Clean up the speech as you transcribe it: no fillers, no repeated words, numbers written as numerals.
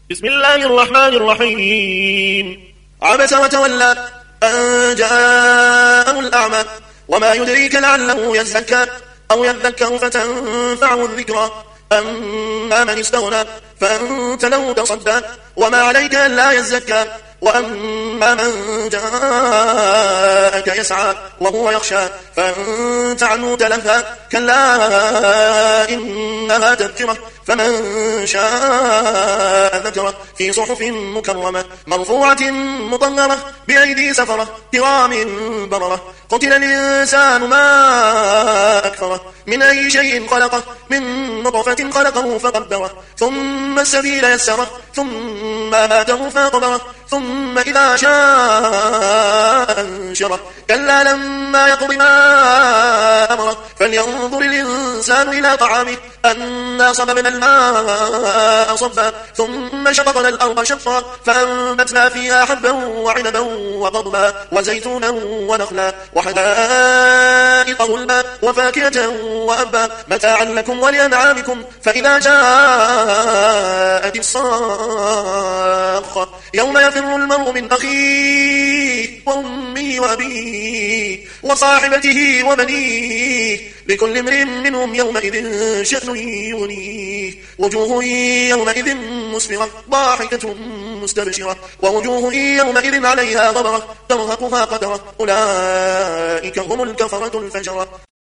بسم الله الرحمن الرحيم. عبس وتولى أن جاءه الأعمى وما يدريك لعله يزكى أو يذكر فتنفعه الذكرى أما من استغنى فأنت له تصدى وما عليك ألا يزكى وأما من جاءك يسعى وهو يخشى فأنت عنه تلهى كلا إنها تذكرة فمن شاء ذكره في صحف مكرمة مرفوعة مطهرة بأيدي سفرة كرام بررة قتل الإنسان ما أكثره من أي شيء خلقه من نطفة خلقه فقدره ثم السبيل يسره ثم أماته فأقبره ثم إذا شاء أنشره كلا لما يقض ما أمره فلينظر الإنسان إلى طعامه أنا صببنا الماء صبا ثم شققنا الأرض شقا فأنبتنا فيها حبا وعنبا وقضبا وزيتونا ونخلا وحدائق غلبا وفاكهة وأبا متاعا لكم ولأنعامكم فإذا جاءت الصاخة يوم يفر المرء من أخيه وأمه وأبيه وصاحبته وبنيه لكل امرئ منهم يومئذ شأن يغنيه وجوه يومئذ مسفرة ضاحكة مستبشرة ووجوه يومئذ عليها غبرة ترهقها قترة أولئك هم الكفرة الفجرة.